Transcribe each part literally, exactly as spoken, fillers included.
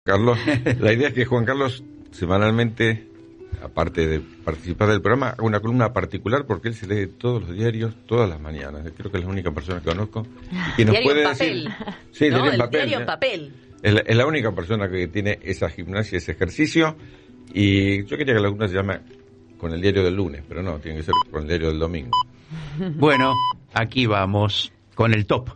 Carlos, la idea es que Juan Carlos semanalmente, aparte de participar del programa, haga una columna particular porque él se lee todos los diarios, todas las mañanas. Creo que es la única persona que conozco y que nos diario puede en decir... papel. Sí, no, diario en el papel. diario ¿eh? en papel. Es la, es la única persona que tiene esa gimnasia, ese ejercicio. Y yo quería que la columna se llame con el diario del lunes, pero no, tiene que ser con el diario del domingo. Bueno, aquí vamos con el top.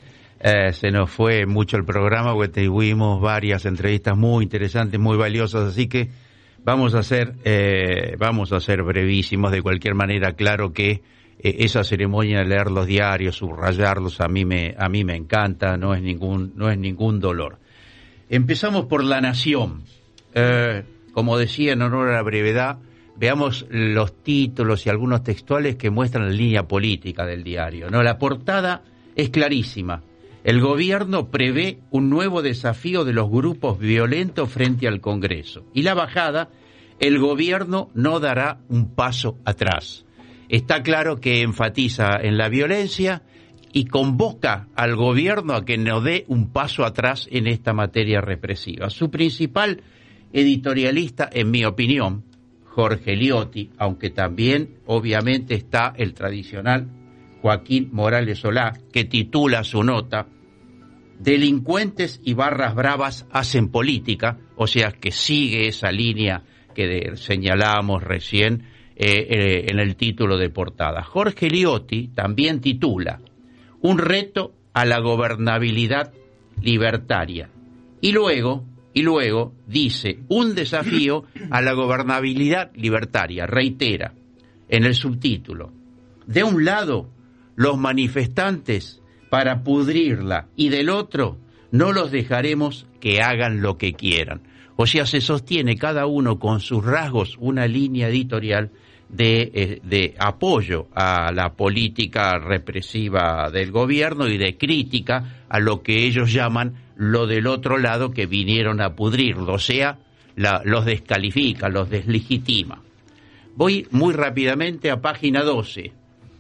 Eh, se nos fue mucho el programa porque tuvimos varias entrevistas muy interesantes, muy valiosas, así que vamos a hacer, eh, vamos a ser brevísimos. De cualquier manera, claro que eh, esa ceremonia de leer los diarios, subrayarlos, a mí me, a mí me encanta, no es ningún, no es ningún dolor. Empezamos por La Nación. Eh, como decía, en honor a la brevedad, veamos los títulos y algunos textuales que muestran la línea política del diario, ¿no? La portada es clarísima. El gobierno prevé un nuevo desafío de los grupos violentos frente al Congreso. Y la bajada, el gobierno no dará un paso atrás. Está claro que enfatiza en la violencia y convoca al gobierno a que no dé un paso atrás en esta materia represiva. Su principal editorialista, en mi opinión, Jorge Liotti, aunque también obviamente está el tradicional Joaquín Morales Solá, que titula su nota "Delincuentes y barras bravas hacen política", o sea que sigue esa línea que de, señalábamos recién eh, eh, en el título de portada. Jorge Liotti también titula "Un reto a la gobernabilidad libertaria", y luego, y luego dice "un desafío a la gobernabilidad libertaria", reitera en el subtítulo. De un lado, los manifestantes para pudrirla, y del otro, no los dejaremos que hagan lo que quieran. O sea, se sostiene cada uno con sus rasgos una línea editorial de, eh, de apoyo a la política represiva del gobierno y de crítica a lo que ellos llaman lo del otro lado, que vinieron a pudrirlo, o sea, la, los descalifica, los deslegitima. Voy muy rápidamente a página doce.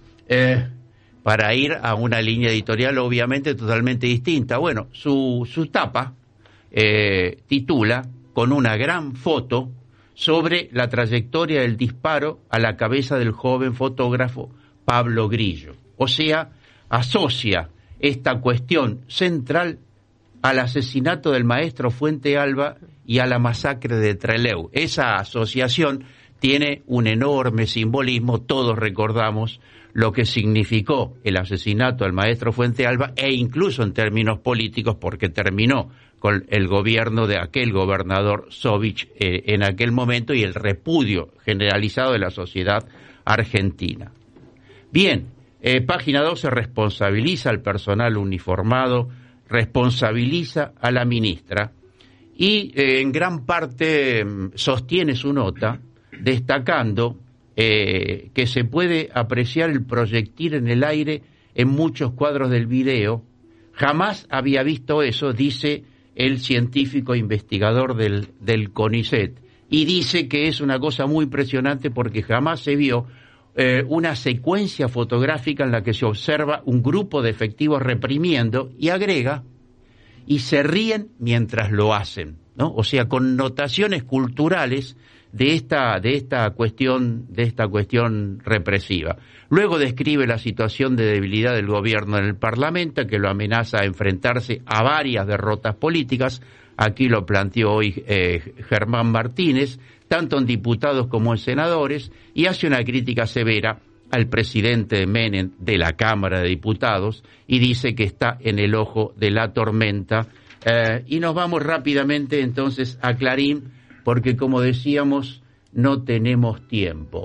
Eh, para ir a una línea editorial obviamente totalmente distinta. Bueno, su, su tapa eh, titula con una gran foto sobre la trayectoria del disparo a la cabeza del joven fotógrafo Pablo Grillo. O sea, asocia esta cuestión central al asesinato del maestro Fuente Alba y a la masacre de Trelew. Esa asociación tiene un enorme simbolismo. Todos recordamos lo que significó el asesinato del maestro Fuente Alba, e incluso en términos políticos, porque terminó con el gobierno de aquel gobernador Sovich eh, en aquel momento, y el repudio generalizado de la sociedad argentina. Bien, eh, página doce, responsabiliza al personal uniformado, responsabiliza a la ministra, y eh, en gran parte eh, sostiene su nota destacando Eh, que se puede apreciar el proyectil en el aire en muchos cuadros del video. Jamás había visto eso, dice el científico investigador del, del CONICET, y dice que es una cosa muy impresionante porque jamás se vio eh, una secuencia fotográfica en la que se observa un grupo de efectivos reprimiendo, y agrega, y se ríen mientras lo hacen, ¿no? O sea, connotaciones culturales de esta de esta cuestión de esta cuestión represiva. Luego describe la situación de debilidad del gobierno en el Parlamento, que lo amenaza a enfrentarse a varias derrotas políticas. Aquí lo planteó hoy eh, Germán Martínez, tanto en diputados como en senadores, y hace una crítica severa al presidente Menem de la Cámara de Diputados, y dice que está en el ojo de la tormenta. Eh, y nos vamos rápidamente entonces a Clarín, porque como decíamos, no tenemos tiempo.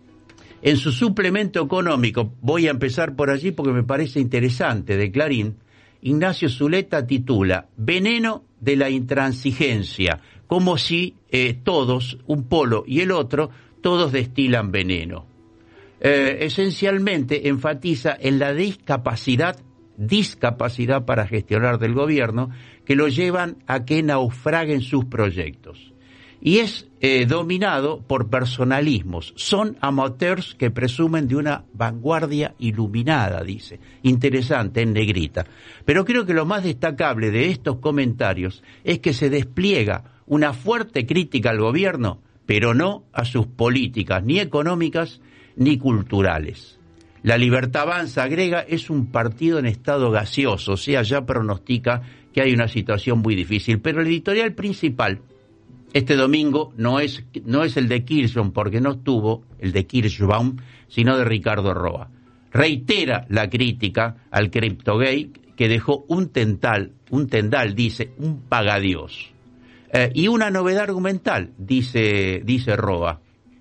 En su suplemento económico, voy a empezar por allí porque me parece interesante, de Clarín, Ignacio Zuleta titula "Veneno de la intransigencia", como si eh, todos, un polo y el otro, todos destilan veneno. Eh, esencialmente enfatiza en la discapacidad, discapacidad para gestionar del gobierno, que lo llevan a que naufraguen sus proyectos. y es eh, dominado por personalismos. Son amateurs que presumen de una vanguardia iluminada, dice. Interesante, en negrita. Pero creo que lo más destacable de estos comentarios es que se despliega una fuerte crítica al gobierno, pero no a sus políticas, ni económicas ni culturales. La Libertad Avanza, agrega, es un partido en estado gaseoso, o sea, ya pronostica que hay una situación muy difícil. Pero el editorial principal este domingo no es, no es el de Kirchbaum, porque no estuvo el de Kirchbaum, sino de Ricardo Roa. Reitera la crítica al CryptoGate, que dejó un tendal, un tendal, dice, un pagadiós. Eh, y una novedad argumental, dice, dice Roa,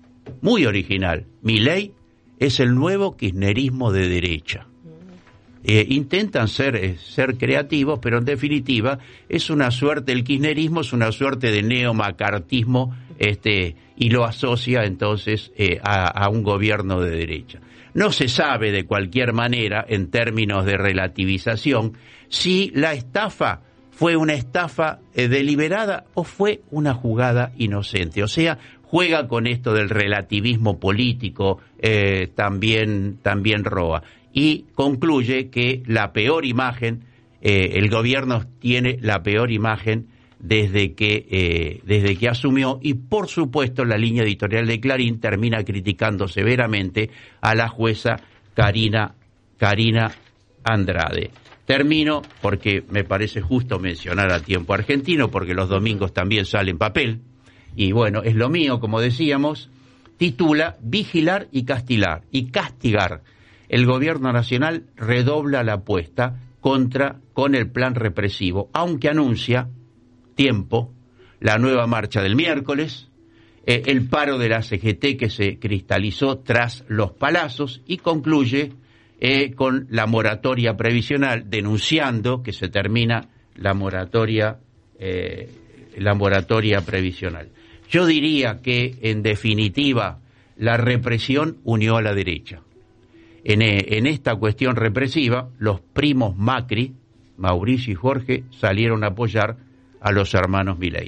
muy original. Milei es el nuevo kirchnerismo de derecha. Eh, intentan ser, eh, ser creativos, pero en definitiva es una suerte, el kirchnerismo es una suerte de neomacartismo, este, y lo asocia entonces eh, a, a un gobierno de derecha. No se sabe de cualquier manera, en términos de relativización, si la estafa fue una estafa eh, deliberada o fue una jugada inocente. O sea, juega con esto del relativismo político, eh, también, también Roa. Y concluye que la peor imagen, eh, el gobierno tiene la peor imagen desde que, eh, desde que asumió, y por supuesto la línea editorial de Clarín termina criticando severamente a la jueza Karina, Karina Andrade. Termino porque me parece justo mencionar a Tiempo Argentino, porque los domingos también sale en papel, y bueno, es lo mío, como decíamos, titula Vigilar y castigar, y castigar. El gobierno nacional redobla la apuesta contra con el plan represivo, aunque anuncia, Tiempo, la nueva marcha del miércoles, eh, el paro de la C G T que se cristalizó tras los palazos, y concluye eh, con la moratoria previsional, denunciando que se termina la moratoria, eh, la moratoria previsional. Yo diría que, en definitiva, la represión unió a la derecha. En, en esta cuestión represiva, los primos Macri, Mauricio y Jorge, salieron a apoyar a los hermanos Milei.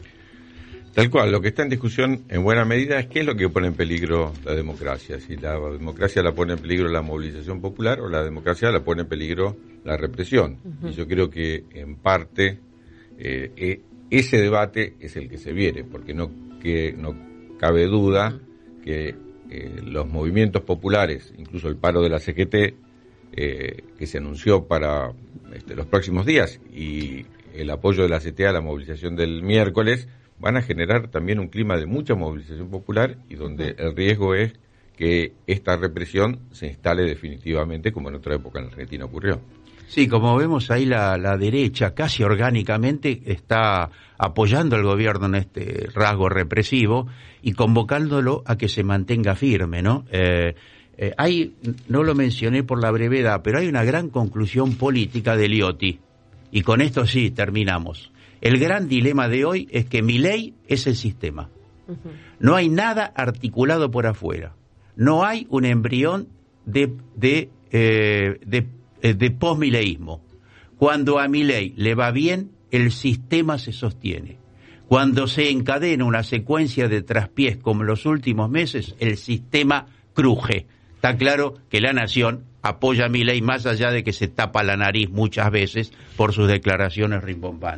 Tal cual, lo que está en discusión en buena medida es qué es lo que pone en peligro la democracia. Si la democracia la pone en peligro la movilización popular, o la democracia la pone en peligro la represión. Uh-huh. Y yo creo que, en parte, eh, eh, ese debate es el que se viene, porque no, que, no cabe duda que Eh, los movimientos populares, incluso el paro de la C G T, eh, que se anunció para este, los próximos días, y el apoyo de la C T A a la movilización del miércoles, van a generar también un clima de mucha movilización popular, y donde el riesgo es que esta represión se instale definitivamente, como en otra época en Argentina ocurrió. Sí, como vemos ahí, la, la derecha casi orgánicamente está apoyando al gobierno en este rasgo represivo y convocándolo a que se mantenga firme, ¿no? Eh, eh, hay, no lo mencioné por la brevedad, pero hay una gran conclusión política de Liotti, y con esto sí terminamos. El gran dilema de hoy es que Milei es el sistema. Uh-huh. No hay nada articulado por afuera. No hay un embrión de, de, eh, de de posmileísmo. Cuando a Milei le va bien, el sistema se sostiene. Cuando se encadena una secuencia de traspiés como los últimos meses, el sistema cruje. Está claro que la nación apoya a Milei, más allá de que se tapa la nariz muchas veces por sus declaraciones rimbombantes.